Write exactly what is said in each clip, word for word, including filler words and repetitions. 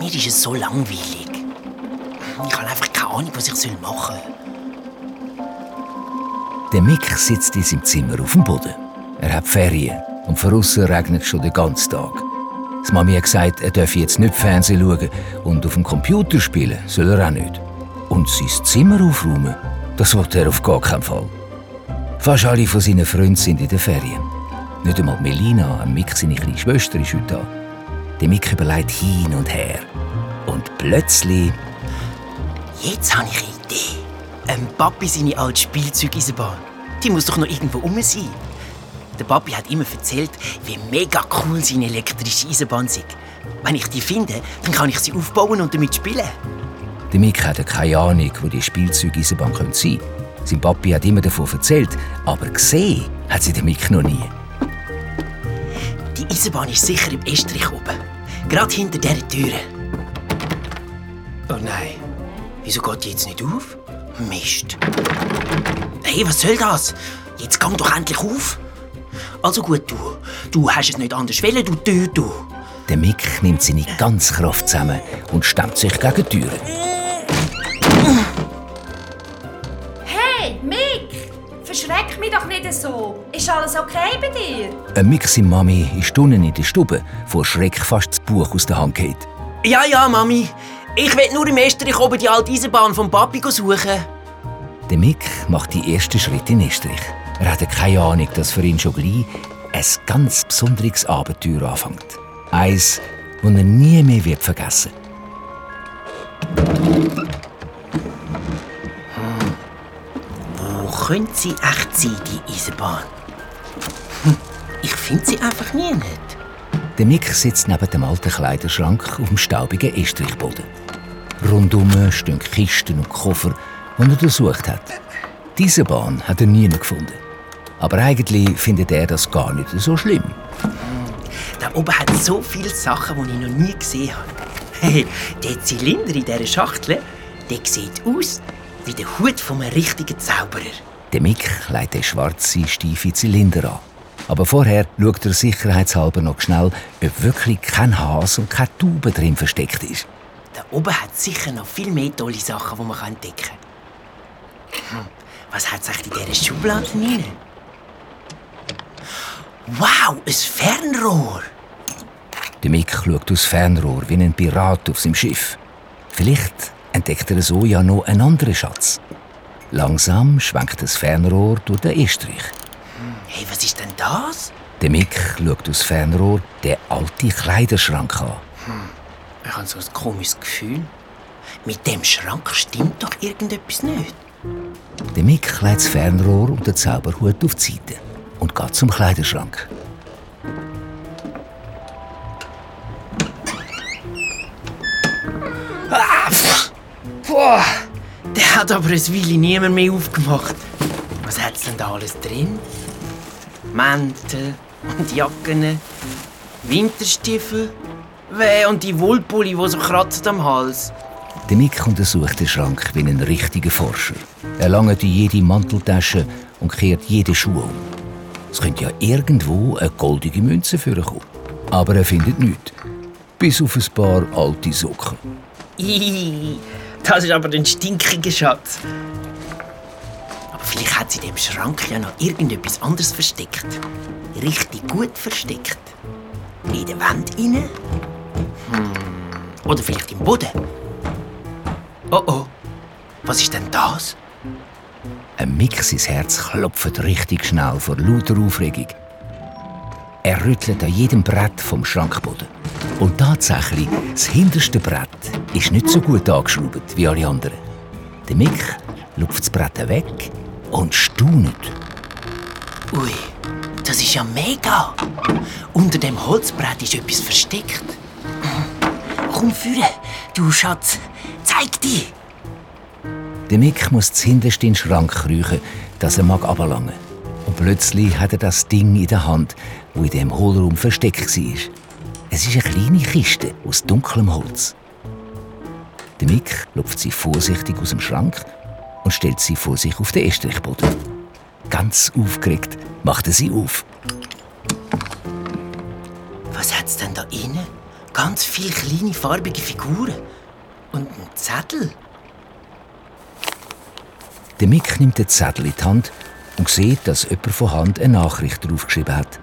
Mir ist es so langweilig. Ich habe einfach keine Ahnung, was ich machen soll. Der Mick sitzt in seinem Zimmer auf dem Boden. Er hat Ferien und von aussen regnet es schon den ganzen Tag. Die Mami hat gesagt, er dürfe jetzt nicht Fernsehen schauen und auf dem Computer spielen soll er auch nicht. Und sein Zimmer aufräumen, das will er auf gar keinen Fall. Fast alle von seinen Freunden sind in den Ferien. Nicht einmal Melina, Mick seine kleine Schwester, ist heute da. Der Mick überlegt hin und her. Und plötzlich... Jetzt habe ich eine Idee. Ähm, Papi seine alte Spielzeugeisenbahn. Die muss doch noch irgendwo rum sein. Der Papi hat immer erzählt, wie mega cool seine elektrische Eisenbahn ist. Wenn ich die finde, dann kann ich sie aufbauen und damit spielen. Der Mick hat keine Ahnung, wo die Spielzeugeisenbahn sein könnte. Sein Papi hat immer davon erzählt, aber gesehen hat sie den Mick noch nie. Die Eisenbahn ist sicher im Estrich oben. Gerade hinter dieser Tür. Oh nein. Wieso geht die jetzt nicht auf? Mist. Hey, was soll das? Jetzt komm doch endlich auf. Also gut, du. Du hast es nicht anders wollen, du Tür, du. Der Mick nimmt seine ganze Kraft zusammen und stemmt sich gegen die Tür. Hey, Mick! Verschreck mich doch nicht so. Ist alles okay bei dir? Mick, seine Mami, ist unten in der Stube, vor Schreck fast das Buch aus der Hand geht. Ja, ja, Mami. Ich will nur im Estrich oben die alte Eisenbahn vom Papi suchen. Der Mick macht die ersten Schritte in Estrich. Er hat keine Ahnung, dass für ihn schon gleich ein ganz besonderes Abenteuer anfängt. Eins, das er nie mehr wird vergessen Hm. Wo könnte sie echt sein, die Eisenbahn? Hm. Ich finde sie einfach nie nicht. Der Mick sitzt neben dem alten Kleiderschrank auf dem staubigen Estrichboden. Rundum stehen Kisten und Koffer, die er durchsucht hat. Diese Bahn hat er nie gefunden. Aber eigentlich findet er das gar nicht so schlimm. Da oben hat es so viele Sachen, die ich noch nie gesehen habe. Hey, der Zylinder in dieser Schachtel, der sieht aus wie der Hut von einem richtigen Zauberer. Der Mick legt den schwarzen, steifen Zylinder an. Aber vorher schaut er sicherheitshalber noch schnell, ob wirklich kein Hase und keine Taube drin versteckt ist. Da oben hat es sicher noch viel mehr tolle Sachen, die man entdecken kann. Hm. Was hat es in dieser Schublade drin? Wow, ein Fernrohr! Der Mick schaut aus Fernrohr wie ein Pirat auf seinem Schiff. Vielleicht entdeckt er so ja noch einen anderen Schatz. Langsam schwenkt das Fernrohr durch den Estrich. Hey, was ist denn das? Der Mick schaut aus Fernrohr den alten Kleiderschrank an. Hm. Ich habe so ein komisches Gefühl. Mit dem Schrank stimmt doch irgendetwas nicht. Der Mick legt das Fernrohr und den Zauberhut auf die Seite und geht zum Kleiderschrank. Ah, boah, der hat aber ein Weile niemand mehr aufgemacht. Was hat es denn da alles drin? Mäntel und Jacken, Winterstiefel Weh, und die Wollpulli, die so kratzt am Hals. Der Mick untersucht den Schrank wie ein richtiger Forscher. Er langt in jede Manteltasche und kehrt jeden Schuh um. Es könnte ja irgendwo eine goldige Münze vorkommen. Aber er findet nichts. Bis auf ein paar alte Socken. Ih, das ist aber ein stinkiger Schatz. Aber vielleicht hat sie in dem Schrank ja noch irgendetwas anderes versteckt. Richtig gut versteckt. In der Wand inne? Hm. Oder vielleicht im Boden? Oh oh, was ist denn das? Ein Mick, sein Herz klopft richtig schnell vor lauter Aufregung. Er rüttelt an jedem Brett vom Schrankboden. Und tatsächlich, das hinterste Brett ist nicht so gut angeschraubt wie alle anderen. Der Mick lupft das Brett weg und staunt. Ui, das ist ja mega. Unter dem Holzbrett ist etwas versteckt. Komm führen, du Schatz, zeig dich. Der Mick muss das hinterste in den Schrank kriechen, dass er runterlangen mag. Und plötzlich hat er das Ding in der Hand, das in dem Hohlraum versteckt war. Es ist eine kleine Kiste aus dunklem Holz. Der Mick lupft sie vorsichtig aus dem Schrank und stellt sie vor sich auf den Estrichboden. Ganz aufgeregt macht er sie auf. Was hat's denn da innen? ganz viele kleine farbige Figuren. Und ein Zettel. Der Mick nimmt den Zettel in die Hand und sieht, dass jemand von Hand eine Nachricht draufgeschrieben hat.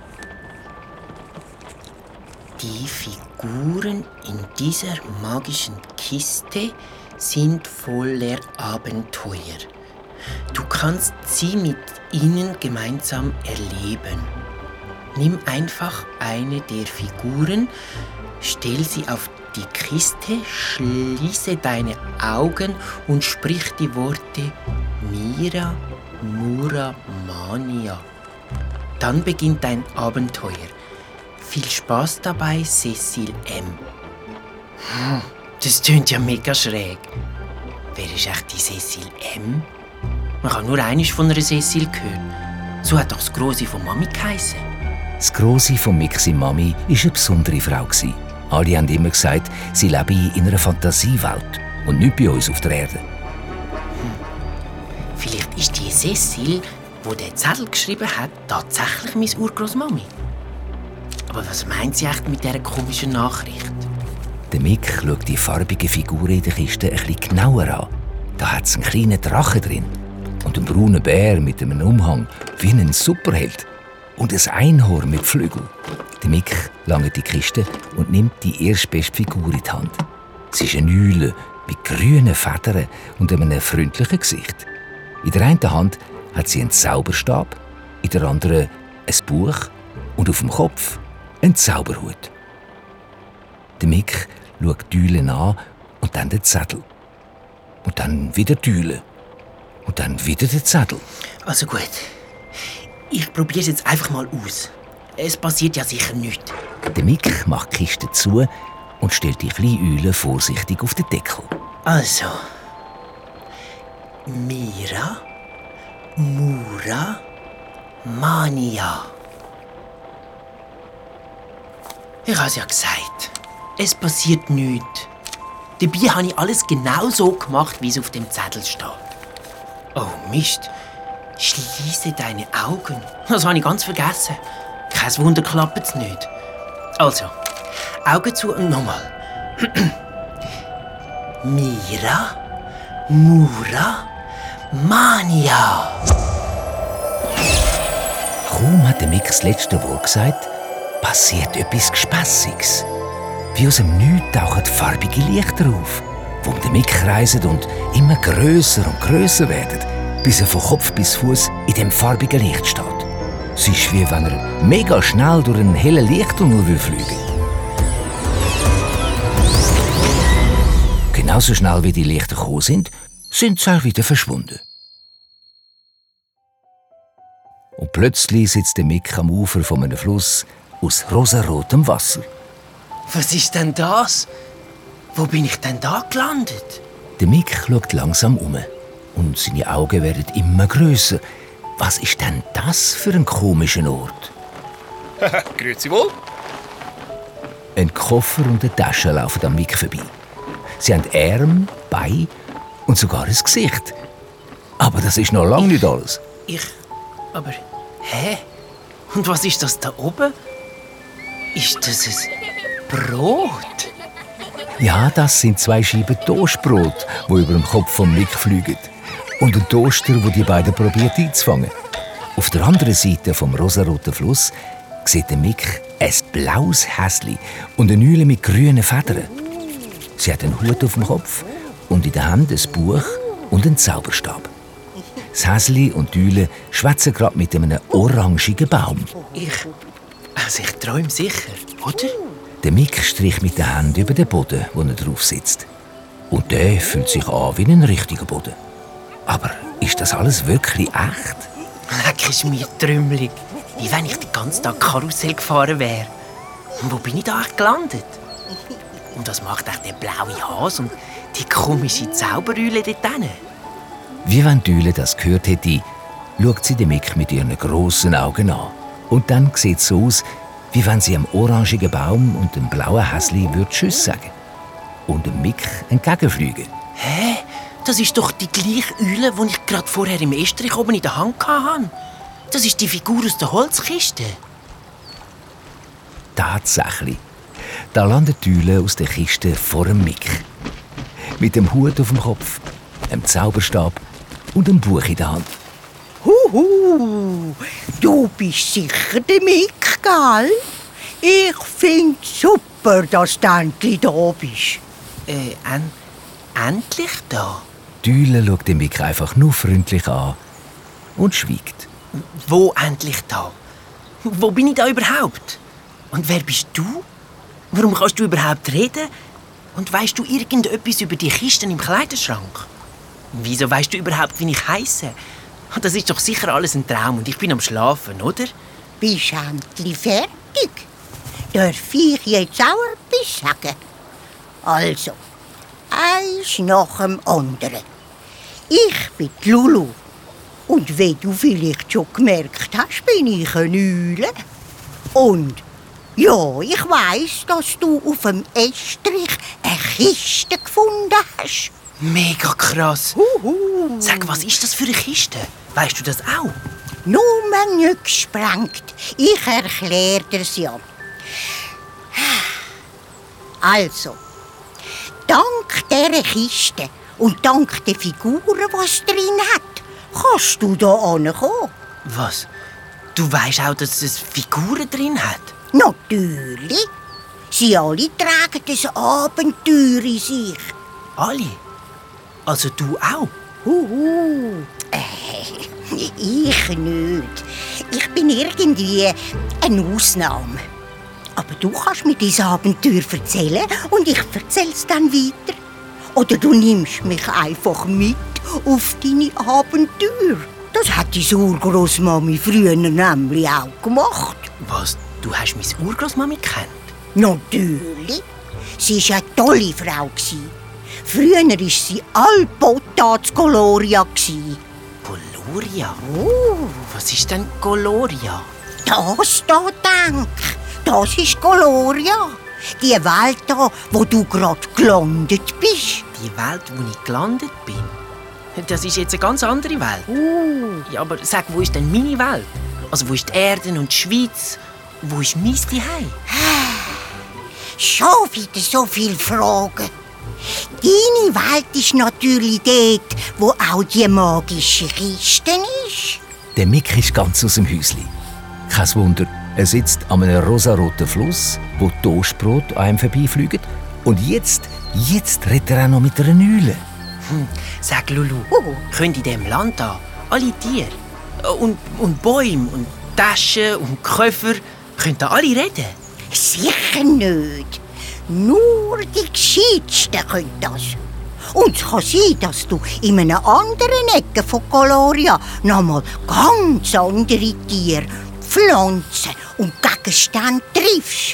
Die Figuren in dieser magischen Kiste sind voller Abenteuer. Du kannst sie mit ihnen gemeinsam erleben. Nimm einfach eine der Figuren, stell sie auf die Kiste, schließe deine Augen und sprich die Worte Mira, Mura, Mania. Dann beginnt dein Abenteuer. Viel Spaß dabei, Cecil M. Hm, das tönt ja mega schräg. Wer ist echt die Cecil M? Man kann nur einmal von einer Cecil hören. So hat doch das Grosse von Mami geheissen. Das Grosse von Micks Mami war eine besondere Frau. Alle haben immer gesagt, sie lebe in einer Fantasiewelt und nicht bei uns auf der Erde. Hm. Vielleicht ist die Cecil, die den Zettel geschrieben hat, tatsächlich meine Urgroßmami. Aber was meint sie echt mit dieser komischen Nachricht? Der Mick schaut die farbigen Figuren in der Kiste ein bisschen genauer an. Da hat es einen kleinen Drachen drin und einen braunen Bär mit einem Umhang wie ein Superheld und ein Einhorn mit Flügeln. Der Mick langt die Kiste und nimmt die erstbeste Figur in die Hand. Sie ist eine Eule mit grünen Federn und einem freundlichen Gesicht. In der einen Hand hat sie einen Zauberstab, in der anderen ein Buch und auf dem Kopf ein Zauberhut. Der Mick schaut die Eule an und dann den Zettel. Und dann wieder die Eule. Und dann wieder den Zettel. Also gut. Ich probiere es jetzt einfach mal aus. Es passiert ja sicher nichts. Der Mick macht die Kiste zu und stellt die kleine Eule vorsichtig auf den Deckel. Also. Mira, Mura, Mania. Ich habe es ja gesagt. Es passiert nichts. Dabei habe ich alles genau so gemacht, wie es auf dem Zettel steht. Oh Mist. Schließe deine Augen. Das habe ich ganz vergessen. Kein Wunder, klappt es nicht. Also, Augen zu und nochmal. Mira, Mura, Mania. Kaum hat der Mick das letzte Wort gesagt, passiert etwas Gespässiges. Wie aus dem Nichts tauchen farbige Lichter auf, die um den Mick kreisen und immer grösser und grösser werden, bis er von Kopf bis Fuß in dem farbigen Licht steht. Es ist wie wenn er mega schnell durch einen hellen Lichttunnel fliegen will. Genauso schnell wie die Lichter gekommen sind, sind sie auch wieder verschwunden. Und plötzlich sitzt der Mick am Ufer von einem Fluss aus rosarotem Wasser. Was ist denn das? Wo bin ich denn da gelandet? Der Mick schaut langsam um und seine Augen werden immer grösser. Was ist denn das für ein komischer Ort? Grüezi wohl. Ein Koffer und eine Tasche laufen am Mick vorbei. Sie haben Arme, Beine und sogar ein Gesicht. Aber das ist noch lange nicht alles. Ich... aber... hä? Und was ist das da oben? Ist das ein Brot? Ja, das sind zwei Scheiben Toastbrot, die über dem Kopf vom Mick fliegen. Und ein Toaster, der die beiden probiert einzufangen. Auf der anderen Seite vom rosaroten Fluss sieht der Mick ein blaues Häsli und eine Eule mit grünen Federn. Sie hat einen Hut auf dem Kopf und in der Hand ein Buch und einen Zauberstab. Das Häsli und die Eule schwätzen gerade mit einem orangigen Baum. Ich... also ich träume sicher, oder? Der Mick streicht mit den Händen über den Boden, wo er drauf sitzt. Und der fühlt sich an wie ein richtiger Boden. Aber ist das alles wirklich echt? Leck ist mir trümmelig. Wie wenn ich den ganzen Tag Karussell gefahren wäre. Und wo bin ich da eigentlich gelandet? Und was macht echt der blaue Hase und die komische Zauberhülle dort hinten? Wie wenn die Eule das gehört hätte, schaut sie den Mick mit ihren grossen Augen an. Und dann sieht es so aus, wie wenn sie am orangigen Baum und dem blauen Häsli Tschüss sagen und dem Mick entgegenfliegen. Hä? Das ist doch die gleiche Eule, die ich gerade vorher im Estrich oben in der Hand hatte. Das ist die Figur aus der Holzkiste. Tatsächlich. Da landet Tüle aus der Kiste vor dem Mick. Mit dem Hut auf dem Kopf, einem Zauberstab und einem Buch in der Hand. Huhu, du bist sicher der Mick, gell? Ich find's super, dass du endlich da bist. Äh, en endlich da? Tüle schaut den Mick einfach nur freundlich an und schweigt. Wo endlich da? Wo bin ich da überhaupt? Und wer bist du? Warum kannst du überhaupt reden? Und weißt du irgendetwas über die Kisten im Kleiderschrank? Wieso weißt du überhaupt, wie ich heisse? Das ist doch sicher alles ein Traum und ich bin am Schlafen, oder? Bist endlich fertig? Darf ich jetzt auch etwas sagen? Also, eins nach dem anderen. Ich bin die Lulu. Und wie du vielleicht schon gemerkt hast, bin ich eine Eule. Und ja, ich weiss, dass du auf dem Estrich eine Kiste gefunden hast. Mega krass. Huhu. Sag, was ist das für eine Kiste? Weißt du das auch? Nur nicht gesprengt. Ich erkläre dir's ja. Also, dank dieser Kiste und dank der Figuren, die es drin hat, kannst du hier ankommen. Was? Du weißt auch, dass es Figuren drin hat? Natürlich. Sie alle tragen das Abenteuer in sich. Alle? Also du auch? Huhu. Äh, ich nicht. Ich bin irgendwie eine Ausnahme. Aber du kannst mir dein Abenteuer erzählen und ich erzähl's dann weiter. Oder du nimmst mich einfach mit auf deine Abenteuer. Das hat die Urgroßmami früher nämlich auch gemacht. Was? Du hast meine Urgroßmami gekannt? Natürlich. Sie war eine tolle Frau. Früher war sie Alpota zu Coloria. Coloria? Oh. Was ist denn Coloria? Das da, denk. Das ist Coloria. Die Welt da, wo du gerade gelandet bist. Die Welt, wo ich gelandet bin? Das ist jetzt eine ganz andere Welt. Uh. Ja, aber sag, wo ist denn meine Welt? Also wo ist die Erde und die Schweiz? Wo ist mein Zuhause? Schon wieder so viele Fragen. Deine Welt ist natürlich dort, wo auch die magische Kiste ist. Der Mick ist ganz aus dem Häuschen. Kein Wunder, er sitzt an einem rosaroten Fluss, wo Toastbrot an ihm vorbeifliegt. Und jetzt, jetzt redet er auch noch mit einer Eule. Hm, sag, Lulu, Oh. können in diesem Land da alle Tiere und, und Bäume und Taschen und Köffer, können da alle reden? Sicher nicht. Nur die Gescheitsten können das. Und es kann sein, dass du in einer anderen Ecke von Coloria noch mal ganz andere Tiere, Pflanzen und Gegenstände triffst.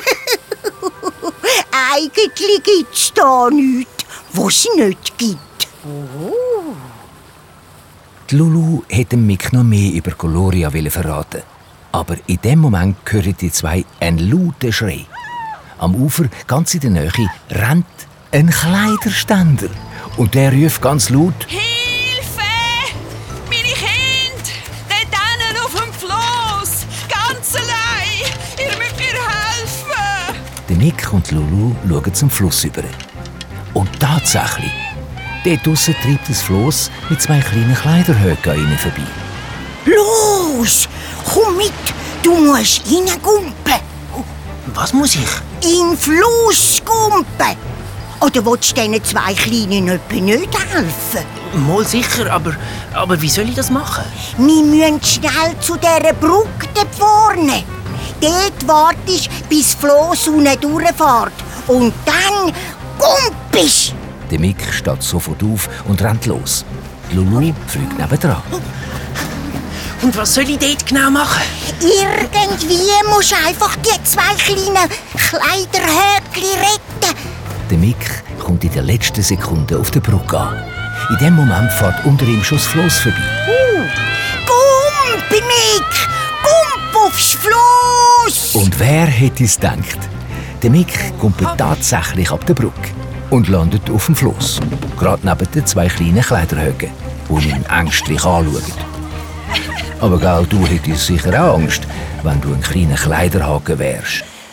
Eigentlich gibt es da nichts, was es nicht gibt. Oh. Die Lulu hätte Mick noch mehr über Coloria verraten. Aber in dem Moment hören die zwei einen lauten Schrei. Am Ufer, ganz in der Nähe, rennt ein Kleiderständer. Und der ruft ganz laut: Hilfe! Meine Kinder! Dort hinten auf dem Floss! Ganz allein! Ihr müsst mir helfen! Der Mick und Lulu schauen zum Fluss über. Und tatsächlich, dort draussen treibt das Floss mit zwei kleinen Kleiderhöcken an ihnen vorbei. Los, komm mit, du musst reingumpen. Was muss ich? In den Fluss gumpen. Oder willst du diesen zwei Kleinen etwa nicht helfen? Mal sicher, aber, aber wie soll ich das machen? Wir müssen schnell zu dieser Brücke dort vorne. Dort wartest du, bis das Floss unten durchfährt. Und dann gumpest. Der Mick steht sofort auf und rennt los. Die Lulu fliegt nebendran. Und was soll ich dort genau machen? Irgendwie musst du einfach die zwei kleinen Kleiderhöckchen retten. Der Mick kommt in der letzten Sekunde auf der Brücke an. In dem Moment fährt unter ihm schon das Floss vorbei. Uh, Gump, Mick! Gump aufs Floss! Und wer hätte es gedacht? Der Mick kommt tatsächlich ab der Brücke und landet auf dem Floss. Gerade neben den zwei kleinen Kleiderhöcken, die ihn ängstlich anschauen. Aber gell, du hättest sicher auch Angst, wenn du ein kleiner Kleiderhaken wärst.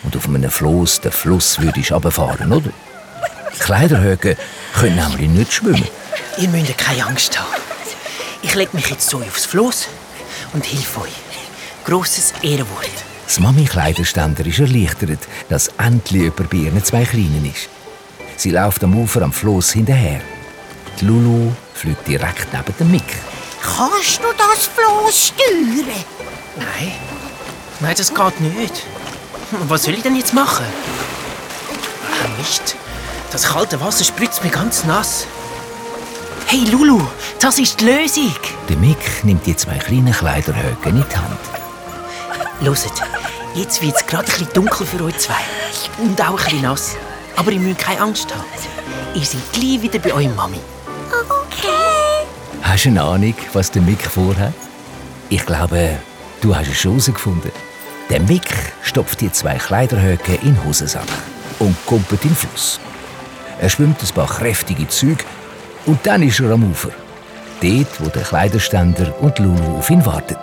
und auf einem Floss den Fluss würdest runterfahren, oder? Kleiderhöcke können nämlich nicht schwimmen. Ihr müsst keine Angst haben. Ich lege mich jetzt so aufs Floss und helfe euch. Grosses Ehrenwort. Das Mami-Kleiderständer ist erleichtert, dass endlich jemand bei ihren zwei Kleinen ist. Sie läuft am Ufer am Floss hinterher. Die Lulu fliegt direkt neben dem Mick. Kannst du das Floss steuern? Nein. Nein, das geht nicht. Was soll ich denn jetzt machen? Ah, Mist. Das kalte Wasser spritzt mir ganz nass. Hey Lulu, das ist die Lösung. Der Mick nimmt die zwei kleinen Kleiderhöcke in die Hand. Hört, jetzt wird es gerade ein bisschen dunkel für euch zwei. Und auch ein bisschen nass. Aber ihr müsst keine Angst haben. Ihr seid gleich wieder bei eurer Mami. Okay. Hast du eine Ahnung, was der Mick vorhat? Ich glaube, du hast es schon herausgefunden. Der Mick stopft die zwei Kleiderhöcke in den Hosensack und kumpelt in den Fluss. Er schwimmt ein paar kräftige Züge und dann ist er am Ufer. Dort, wo der Kleiderständer und Lulu auf ihn warten.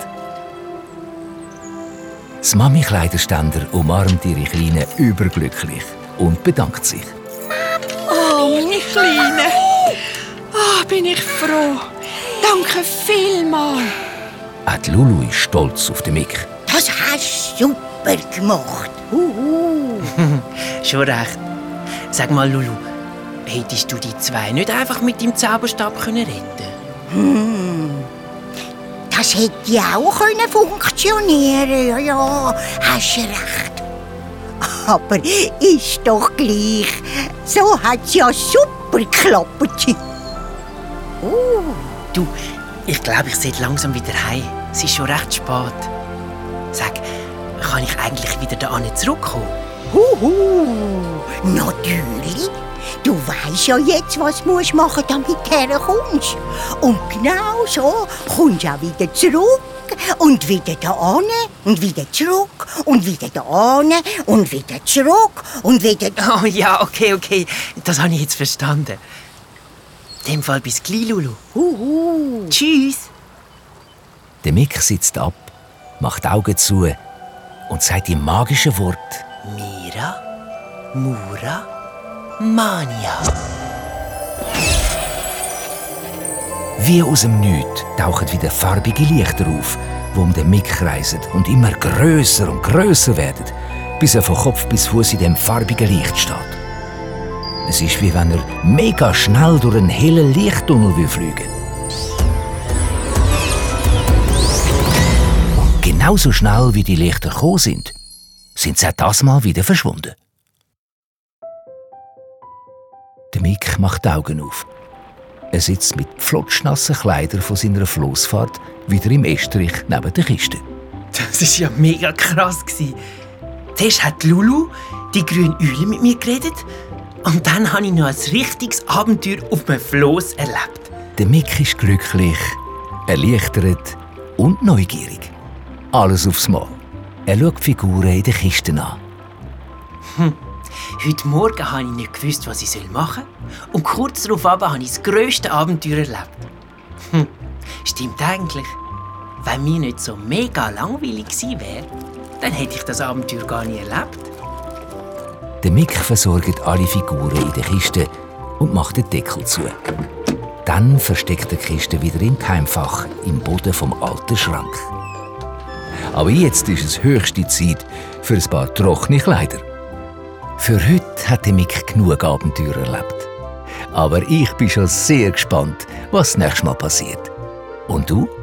Das Mami-Kleiderständer umarmt ihre Kleinen überglücklich und bedankt sich. Oh, meine Kleine. Oh, bin ich froh. Danke vielmals. Auch die Lulu ist stolz auf den Mick. Das hast du super gemacht. Uhu. Schon recht. Sag mal, Lulu, hättest du die zwei nicht einfach mit deinem Zauberstab können retten? Hm. Das hätte ja auch können funktionieren. Ja, ja, hast du recht. Aber ist doch gleich. So hat's ja super geklappt. Uh. Du, ich glaube, ich sollte langsam wieder heim. Es ist schon recht spät. Sag, kann ich eigentlich wieder da zurückkommen? Huhu, natürlich. Du weisst ja jetzt, was du machen musst, damit du herkommst. Und genau so kommst du auch wieder zurück. Und wieder da hin und wieder zurück. Und wieder da hin und wieder zurück. Und wieder... Oh ja, okay, okay. Das habe ich jetzt verstanden. In dem Fall bis gleich, Lulu. Huhu. Tschüss. Der Mick sitzt ab, macht die Augen zu und sagt die magischen Worte. Mira, Mura, Mania. Wie aus dem Nichts tauchen wieder farbige Lichter auf, die um den Mick kreisen und immer grösser und grösser werden, bis er von Kopf bis Fuß in dem farbigen Licht steht. Es ist, wie wenn er mega schnell durch einen hellen Lichttunnel fliegen will. Und genauso schnell, wie die Lichter gekommen sind, sind sie auch das Mal wieder verschwunden. Der Mick macht die Augen auf. Er sitzt mit flotschnassen Kleidern von seiner Flossfahrt wieder im Estrich neben der Kiste. Das war ja mega krass. Zuerst hat Lulu, die grüne Eule, mit mir geredet. Und dann habe ich noch ein richtiges Abenteuer auf einem Floss erlebt. Der Mick ist glücklich, erleichtert und neugierig. Alles aufs Mal. Er schaut die Figuren in den Kisten an. Hm. Heute Morgen habe ich nicht gewusst, was ich machen soll. Und kurz darauf habe ich das grösste Abenteuer erlebt. Hm. Stimmt eigentlich. Wenn mir nicht so mega langweilig gewesen wäre, dann hätte ich das Abenteuer gar nicht erlebt. Der Mick versorgt alle Figuren in der Kiste und macht den Deckel zu. Dann versteckt die Kiste wieder im Geheimfach im Boden vom alten Schrank. Aber jetzt ist es höchste Zeit für ein paar trockene Kleider. Für heute hat der Mick genug Abenteuer erlebt. Aber ich bin schon sehr gespannt, was das nächste Mal passiert. Und du?